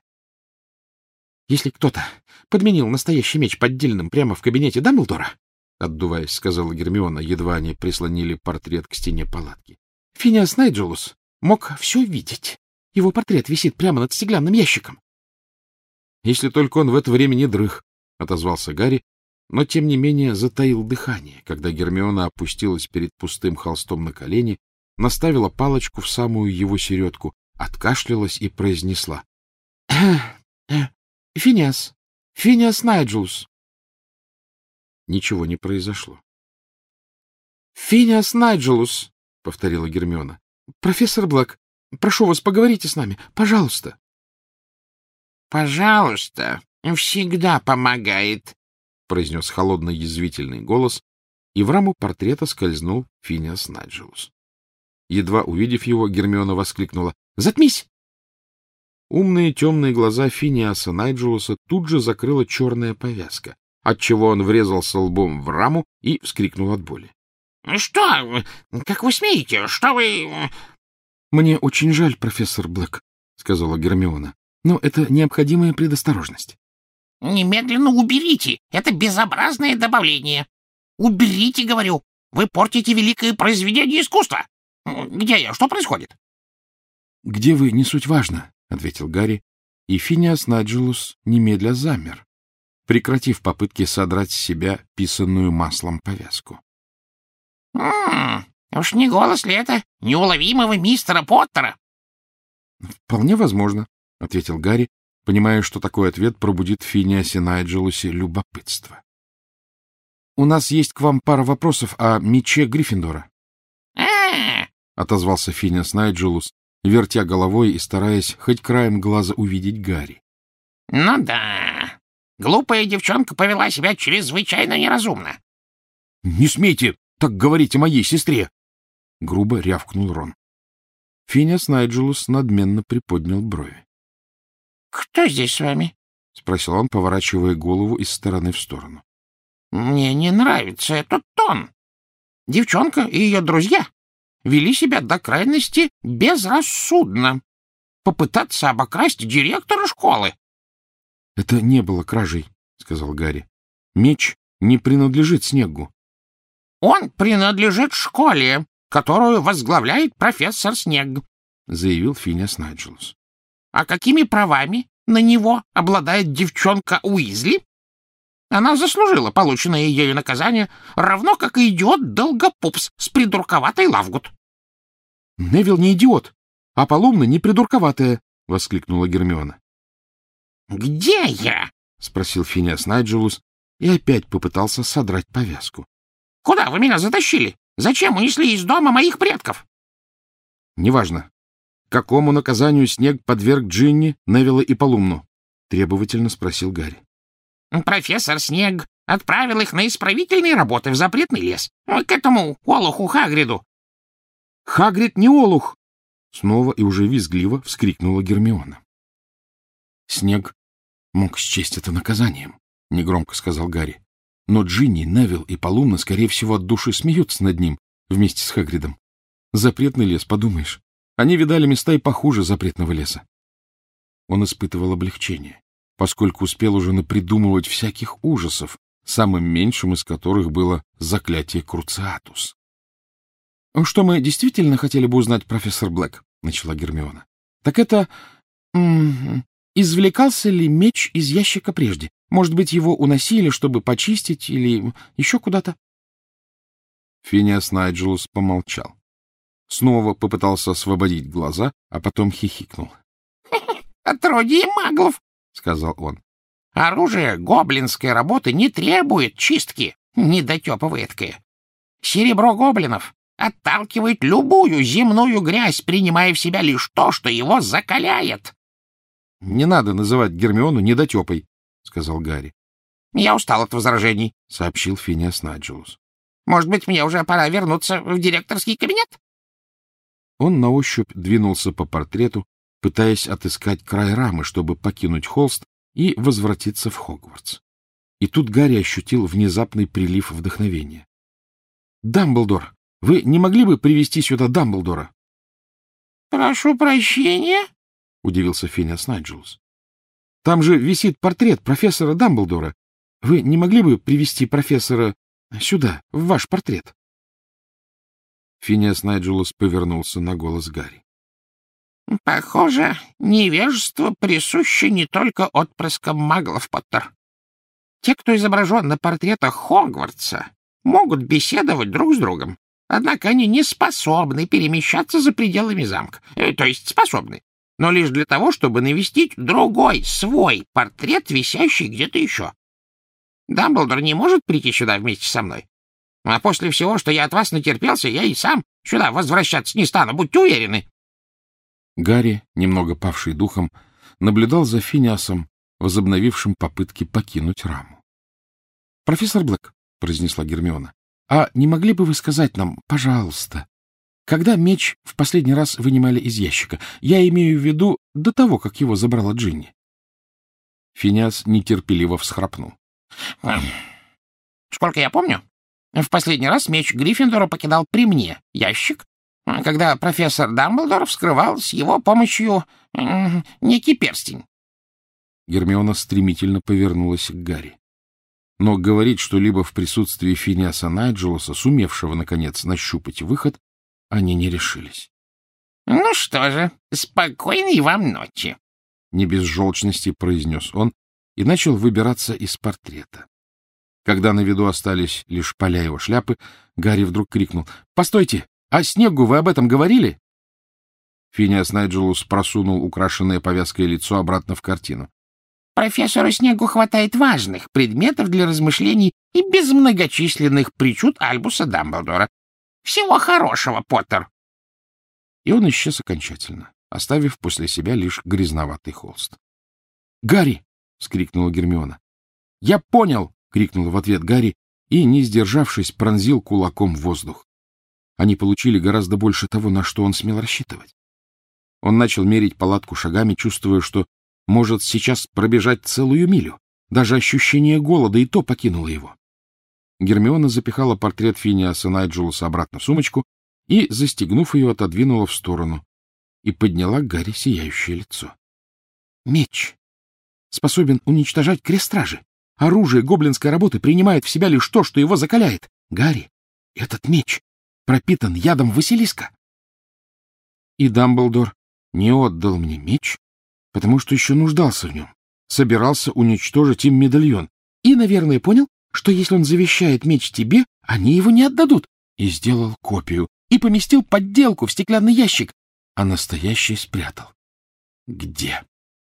— Если кто-то подменил настоящий меч поддельным прямо в кабинете Дамблдора, — отдуваясь, сказала Гермиона, едва они прислонили портрет к стене палатки, — Финиас Найджелус мог все видеть. Его портрет висит прямо над стеклянным ящиком. — Если только он в это время не дрых, — отозвался Гарри, но, тем не менее, затаил дыхание, когда Гермиона опустилась перед пустым холстом на колени, наставила палочку в самую его середку, откашлялась и произнесла: — Финиас, Финиас Найджелус. Ничего не произошло. Финиас Найджелус, — повторила Гермиона. — Профессор Блэк, прошу вас, поговорите с нами, пожалуйста. — Пожалуйста, всегда помогает, — произнес холодный язвительный голос, и в раму портрета скользнул Финиас Найджелус. Едва увидев его, Гермиона воскликнула: — Затмись! Умные темные глаза Финиаса Найджелуса тут же закрыла черная повязка, отчего он врезался лбом в раму и вскрикнул от боли. — Что? Как вы смеете? Что вы... — Мне очень жаль, профессор Блэк, — сказала Гермиона, — но это необходимая предосторожность. — Немедленно уберите! Это безобразное добавление! Уберите, говорю! Вы портите великое произведение искусства! Где я? Что происходит? — Где вы, не суть важно, — ответил Гарри, и Финиас Найджелус немедля замер, прекратив попытки содрать с себя писанную маслом повязку. — М-м, уж не голос ли это неуловимого мистера Поттера? — Вполне возможно, — ответил Гарри, понимая, что такой ответ пробудит в Финиасе Найджелусе любопытство. — У нас есть к вам пара вопросов о мече Гриффиндора. А-а-а! — отозвался Финиас Найджелус, вертя головой и стараясь хоть краем глаза увидеть Гарри. — Ну да, глупая девчонка повела себя чрезвычайно неразумно. — Не смейте так говорить о моей сестре! — грубо рявкнул Рон. Финиас Найджелус надменно приподнял брови. — Кто здесь с вами? — спросил он, поворачивая голову из стороны в сторону. — Мне не нравится этот тон. Девчонка и ее друзья вели себя до крайности безрассудно. Попытаться обокрасть директора школы. — Это не было кражей, — сказал Гарри. — Меч не принадлежит Снеггу. — Он принадлежит школе, которую возглавляет профессор Снегг, — заявил Финиас Найджелус. — А какими правами на него обладает девчонка Уизли? Она заслужила полученное ею наказание, равно как и идиот Долгопупс с придурковатой Лавгут. — Невилл не идиот, а Полумна не придурковатая, — воскликнула Гермиона. — Где я? — спросил Финиас Найджелус и опять попытался содрать повязку. — Куда вы меня затащили? Зачем унесли из дома моих предков? — Неважно. Какому наказанию Снегг подверг Джинни, Невилла и Полумну? — требовательно спросил Гарри. — Профессор Снегг отправил их на исправительные работы в запретный лес, к этому олуху Хагриду. — Хагрид не олух! — снова и уже визгливо вскрикнула Гермиона. — Снегг мог счесть это наказанием, — негромко сказал Гарри. Но Джинни, Невилл и Полумна, скорее всего, от души смеются над ним вместе с Хагридом. Запретный лес, подумаешь. Они видали места и похуже запретного леса. Он испытывал облегчение, поскольку успел уже напридумывать всяких ужасов, самым меньшим из которых было заклятие Круциатус. — Что мы действительно хотели бы узнать, профессор Блэк, — начала Гермиона, — так это... М-м, извлекался ли меч из ящика прежде? Может быть, его уносили, чтобы почистить, или еще куда-то? Финиас Найджелус помолчал. Снова попытался освободить глаза, а потом хихикнул. — Отродье маглов, — сказал он. — Оружие гоблинской работы не требует чистки, недотепа эткое. Серебро гоблинов отталкивает любую земную грязь, принимая в себя лишь то, что его закаляет. — Не надо называть Гермиону недотепой, — сказал Гарри. — Я устал от возражений, — сообщил Финиас Найджелус. — Может быть, мне уже пора вернуться в директорский кабинет? Он на ощупь двинулся по портрету, пытаясь отыскать край рамы, чтобы покинуть холст и возвратиться в Хогвартс. И тут Гарри ощутил внезапный прилив вдохновения. — Дамблдор, вы не могли бы привести сюда Дамблдора? — Прошу прощения, — удивился Финиас Найджелус. — Там же висит портрет профессора Дамблдора. Вы не могли бы привести профессора сюда, в ваш портрет? Финиас Найджелус повернулся на голос Гарри. — Похоже, невежество присуще не только отпрыскам маглов, Поттер. Те, кто изображен на портретах Хогвартса, могут беседовать друг с другом, однако они не способны перемещаться за пределами замка. Э, то есть способны, но лишь для того, чтобы навестить другой, свой портрет, висящий где-то еще. Дамблдор не может прийти сюда вместе со мной. А после всего, что я от вас натерпелся, я и сам сюда возвращаться не стану, будьте уверены. Гарри, немного павший духом, наблюдал за Финиасом, возобновившим попытки покинуть раму. — Профессор Блэк, — произнесла Гермиона, — а не могли бы вы сказать нам, пожалуйста, когда меч в последний раз вынимали из ящика? Я имею в виду до того, как его забрала Джинни. Финиас нетерпеливо всхрапнул. — Сколько я помню, в последний раз меч Гриффиндора покидал при мне ящик, когда профессор Дамблдор вскрывал с его помощью э, некий перстень. Гермиона стремительно повернулась к Гарри. Но говорить что-либо в присутствии Финиаса Найджелуса, сумевшего, наконец, нащупать выход, они не решились. — Ну что же, спокойной вам ночи, — не без желчности произнес он и начал выбираться из портрета. Когда на виду остались лишь поля его шляпы, Гарри вдруг крикнул: — Постойте! А Снеггу вы об этом говорили? Финиас Найджелус просунул украшенное повязкой лицо обратно в картину. — Профессору Снеггу хватает важных предметов для размышлений и без многочисленных причуд Альбуса Дамблдора. Всего хорошего, Поттер! И он исчез окончательно, оставив после себя лишь грязноватый холст. — Гарри! — вскрикнула Гермиона. — Я понял! — крикнул в ответ Гарри и, не сдержавшись, пронзил кулаком в воздух. Они получили гораздо больше того, на что он смел рассчитывать. Он начал мерить палатку шагами, чувствуя, что может сейчас пробежать целую милю. Даже ощущение голода и то покинуло его. Гермиона запихала портрет Финиаса Найджелуса обратно в сумочку и, застегнув ее, отодвинула в сторону и подняла к Гарри сияющее лицо. — Меч способен уничтожать крест-стражи. Оружие гоблинской работы принимает в себя лишь то, что его закаляет. Гарри, этот меч пропитан ядом Василиска. И Дамблдор не отдал мне меч, потому что еще нуждался в нем, собирался уничтожить им медальон. И, наверное, понял, что если он завещает меч тебе, они его не отдадут. И сделал копию, и поместил подделку в стеклянный ящик, а настоящий спрятал. Где?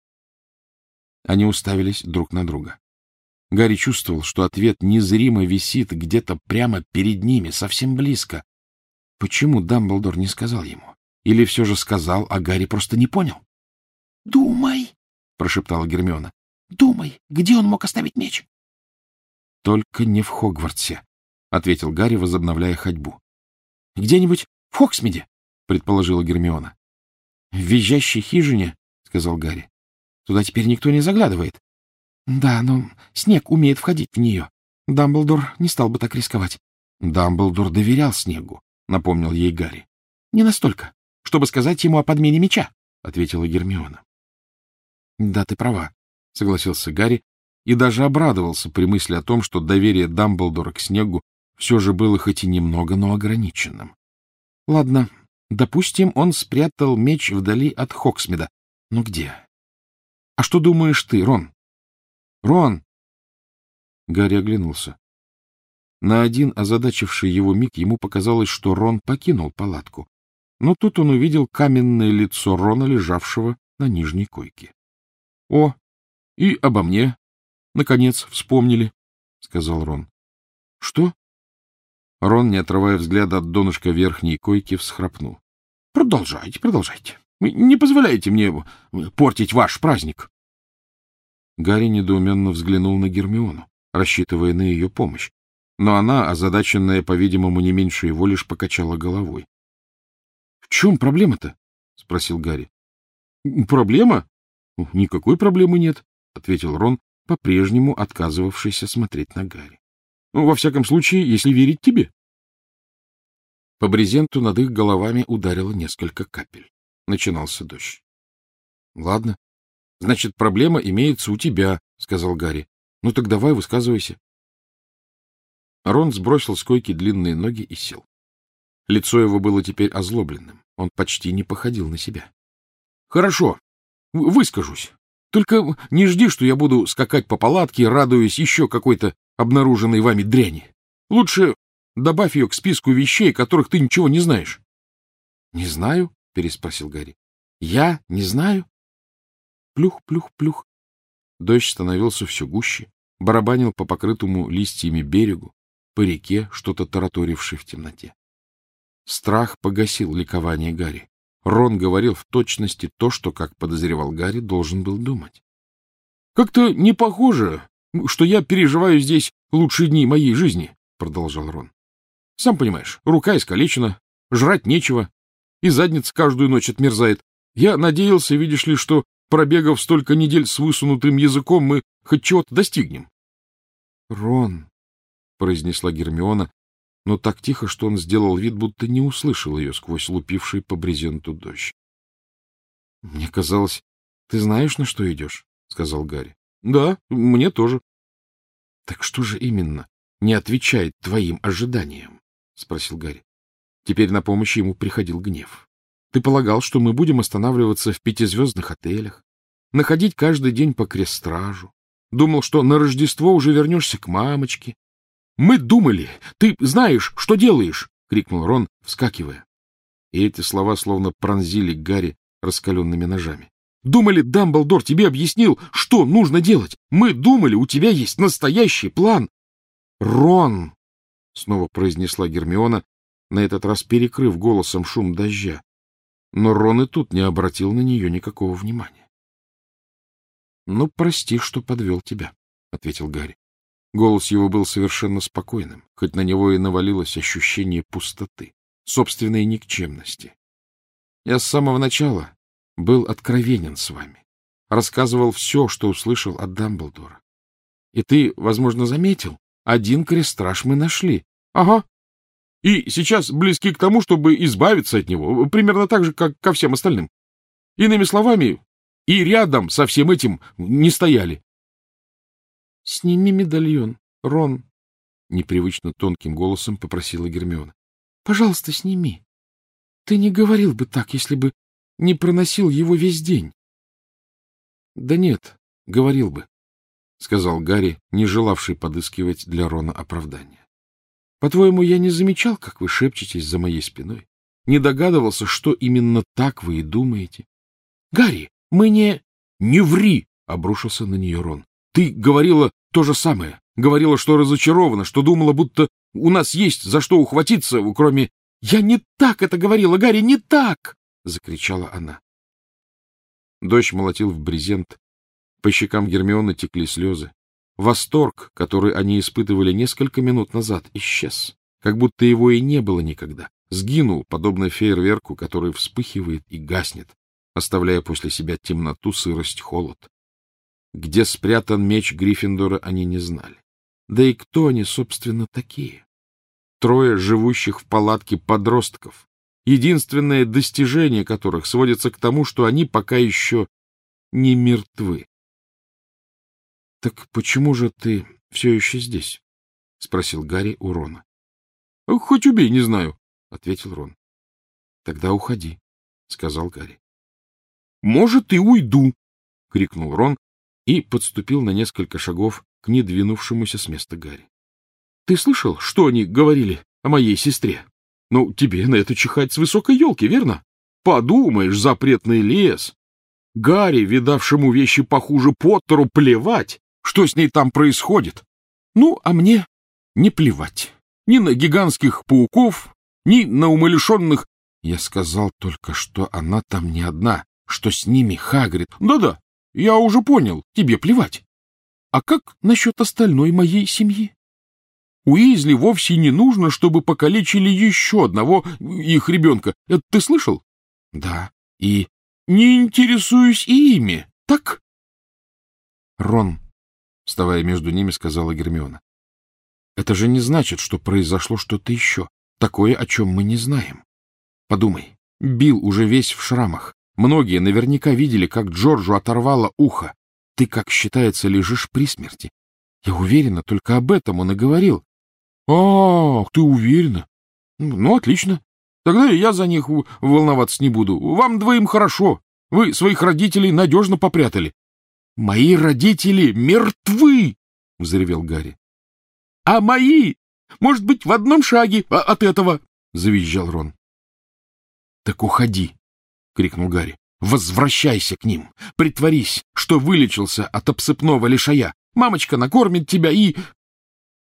Они уставились друг на друга. Гарри чувствовал, что ответ незримо висит где-то прямо перед ними, совсем близко. Почему Дамблдор не сказал ему? Или все же сказал, а Гарри просто не понял? — Думай, — прошептала Гермиона. — Думай, где он мог оставить меч? — Только не в Хогвартсе, — ответил Гарри, возобновляя ходьбу. — Где-нибудь в Хоксмиде, — предположила Гермиона. — В визжащей хижине, — сказал Гарри. — Туда теперь никто не заглядывает. — Да, но Снег умеет входить в нее. Дамблдор не стал бы так рисковать. — Дамблдор доверял Снегу, — напомнил ей Гарри. — Не настолько, чтобы сказать ему о подмене меча, — ответила Гермиона. — Да, ты права, — согласился Гарри и даже обрадовался при мысли о том, что доверие Дамблдора к Снегу все же было хоть и немного, но ограниченным. Ладно, допустим, он спрятал меч вдали от Хоксмида. Ну где? А что думаешь ты, Рон? Рон! Гарри оглянулся. На один озадачивший его миг ему показалось, что Рон покинул палатку. Но тут он увидел каменное лицо Рона, лежавшего на нижней койке. — О, и обо мне, наконец, вспомнили, — сказал Рон. — Что? Рон, не отрывая взгляда от донышка верхней койки, всхрапнул. — Продолжайте, продолжайте. Вы не позволяйте мне портить ваш праздник. Гарри недоуменно взглянул на Гермиону, рассчитывая на ее помощь. Но она, озадаченная, по-видимому, не меньше его, лишь покачала головой. — В чем проблема-то? — спросил Гарри. — Проблема? — Никакой проблемы нет, — ответил Рон, по-прежнему отказывавшийся смотреть на Гарри. — Ну, во всяком случае, если верить тебе. По брезенту над их головами ударило несколько капель. Начинался дождь. — Ладно. Значит, проблема имеется у тебя, — сказал Гарри. — Ну так давай, высказывайся. Рон сбросил с койки длинные ноги и сел. Лицо его было теперь озлобленным. Он почти не походил на себя. — Хорошо, выскажусь. Только не жди, что я буду скакать по палатке, радуясь еще какой-то обнаруженной вами дряни. Лучше добавь ее к списку вещей, о которых ты ничего не знаешь. — Не знаю? — переспросил Гарри. — Я не знаю? Плюх-плюх-плюх. Дождь становился все гуще, барабанил по покрытому листьями берегу, по реке, что-то тараторивший в темноте. Страх погасил ликование Гарри. Рон говорил в точности то, что, как подозревал Гарри, должен был думать. — Как-то не похоже, что я переживаю здесь лучшие дни моей жизни, — продолжал Рон. — Сам понимаешь, рука искалечена, жрать нечего, и задница каждую ночь отмерзает. Я надеялся, видишь ли, что, пробегав столько недель с высунутым языком, мы хоть чего-то достигнем. — Рон, — произнесла Гермиона, но так тихо, что он сделал вид, будто не услышал ее сквозь лупивший по брезенту дождь. — Мне казалось, ты знаешь, на что идешь, — сказал Гарри. — Да, мне тоже. — Так что же именно не отвечает твоим ожиданиям? — спросил Гарри. Теперь на помощь ему приходил гнев. — Ты полагал, что мы будем останавливаться в пятизвездных отелях, находить каждый день по крестстражу. Думал, что на Рождество уже вернешься к мамочке. — Мы думали, ты знаешь, что делаешь! — крикнул Рон, вскакивая. И эти слова словно пронзили Гарри раскаленными ножами. — Думали, Дамблдор тебе объяснил, что нужно делать. Мы думали, у тебя есть настоящий план. — Рон! — снова произнесла Гермиона, на этот раз перекрыв голосом шум дождя. Но Рон и тут не обратил на нее никакого внимания. — Ну, прости, что подвел тебя, — ответил Гарри. Голос его был совершенно спокойным, хоть на него и навалилось ощущение пустоты, собственной никчемности. Я с самого начала был откровенен с вами, рассказывал все, что услышал от Дамблдора. И ты, возможно, заметил, один крестраж мы нашли. — Ага. И сейчас близки к тому, чтобы избавиться от него, примерно так же, как ко всем остальным. Иными словами, и рядом со всем этим не стояли. — Сними медальон, Рон, — непривычно тонким голосом попросила Гермиона. — Пожалуйста, сними. Ты не говорил бы так, если бы не проносил его весь день. — Да нет, говорил бы, — сказал Гарри, не желавший подыскивать для Рона оправдания. — По-твоему, я не замечал, как вы шепчетесь за моей спиной? Не догадывался, что именно так вы и думаете? — Гарри, мы не... — Не ври! — обрушился на нее Рон. — Ты говорила то же самое. Говорила, что разочарована, что думала, будто у нас есть за что ухватиться, кроме... — Я не так это говорила, Гарри, не так! — закричала она. Дождь молотил в брезент. По щекам Гермионы текли слезы. Восторг, который они испытывали несколько минут назад, исчез, как будто его и не было никогда. Сгинул, подобно фейерверку, который вспыхивает и гаснет, оставляя после себя темноту, сырость, холод. Где спрятан меч Гриффиндора, они не знали. Да и кто они, собственно, такие? Трое живущих в палатке подростков, единственное достижение которых сводится к тому, что они пока еще не мертвы. — Так почему же ты все еще здесь? — спросил Гарри у Рона. — Хоть убей, не знаю, — ответил Рон. — Тогда уходи, — сказал Гарри. — Может, и уйду, — крикнул Рон и подступил на несколько шагов к недвинувшемуся с места Гарри. — Ты слышал, что они говорили о моей сестре? Ну, тебе на это чихать с высокой елки, верно? Подумаешь, запретный лес. Гарри, видавшему вещи похуже Поттеру, плевать, что с ней там происходит. Ну, а мне не плевать. Ни на гигантских пауков, ни на умалишенных... Я сказал только, что она там не одна, что с ними Хагрид. Да-да, я уже понял, тебе плевать. А как насчет остальной моей семьи? Уизли вовсе не нужно, чтобы покалечили еще одного их ребенка. Это ты слышал? Да, и не интересуюсь ими, так? Рон, вставая между ними, сказала Гермиона. Это же не значит, что произошло что-то еще, такое, о чем мы не знаем. Подумай, Билл уже весь в шрамах. Многие наверняка видели, как Джорджу оторвало ухо. Ты, как считается, лежишь при смерти. Я уверена, только об этом он и говорил. Ах, ты уверена? Ну, отлично. Тогда и я за них волноваться не буду. Вам двоим хорошо. Вы своих родителей надежно попрятали. Мои родители мертвы, — взревел Гарри. — А мои, может быть, в одном шаге от этого, — завизжал Рон. — Так уходи, — крикнул Гарри. — Возвращайся к ним. Притворись, что вылечился от обсыпного лишая. Мамочка накормит тебя и...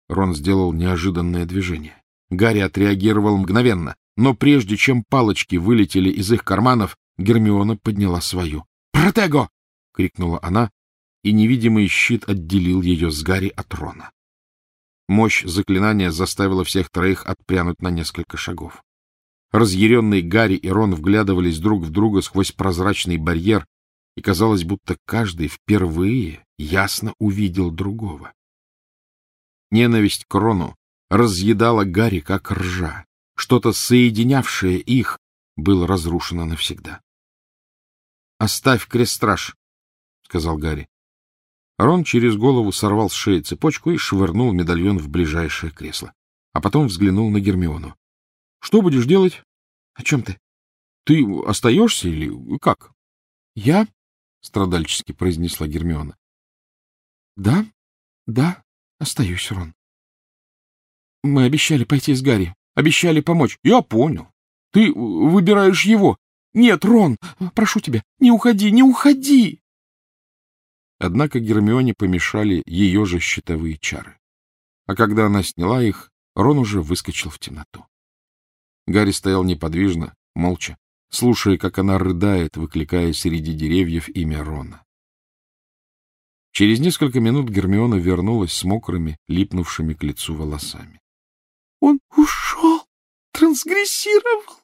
Рон сделал неожиданное движение. Гарри отреагировал мгновенно, но прежде чем палочки вылетели из их карманов, Гермиона подняла свою. «Протего!» — крикнула она, и невидимый щит отделил ее с Гарри от Рона. Мощь заклинания заставила всех троих отпрянуть на несколько шагов. Разъяренные Гарри и Рон вглядывались друг в друга сквозь прозрачный барьер, и казалось, будто каждый впервые ясно увидел другого. Ненависть к Рону разъедала Гарри, как ржа. Что-то, соединявшее их, было разрушено навсегда. — Оставь крестраж, — сказал Гарри. Рон через голову сорвал с шеи цепочку и швырнул медальон в ближайшее кресло. А потом взглянул на Гермиону. — Что будешь делать? — О чем ты? — Ты остаешься или как? — Я? — страдальчески произнесла Гермиона. — Да, да, остаюсь, Рон. Мы обещали пойти с Гарри, обещали помочь. — Я понял. Ты выбираешь его. — Нет, Рон, прошу тебя, не уходи, не уходи! Однако Гермионе помешали ее же щитовые чары. А когда она сняла их, Рон уже выскочил в темноту. Гарри стоял неподвижно, молча, слушая, как она рыдает, выкликая среди деревьев имя Рона. Через несколько минут Гермиона вернулась с мокрыми, липнувшими к лицу волосами. — Он ушел, трансгрессировал.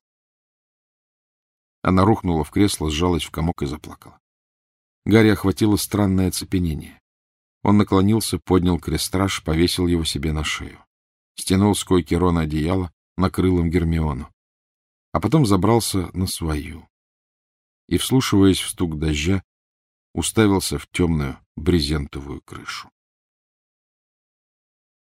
Она рухнула в кресло, сжалась в комок и заплакала. Гарри охватило странное оцепенение. Он наклонился, поднял крестраж, повесил его себе на шею. Стянул с койки Рона одеяло, накрыл им Гермиону. А потом забрался на свою. И, вслушиваясь в стук дождя, уставился в темную брезентовую крышу.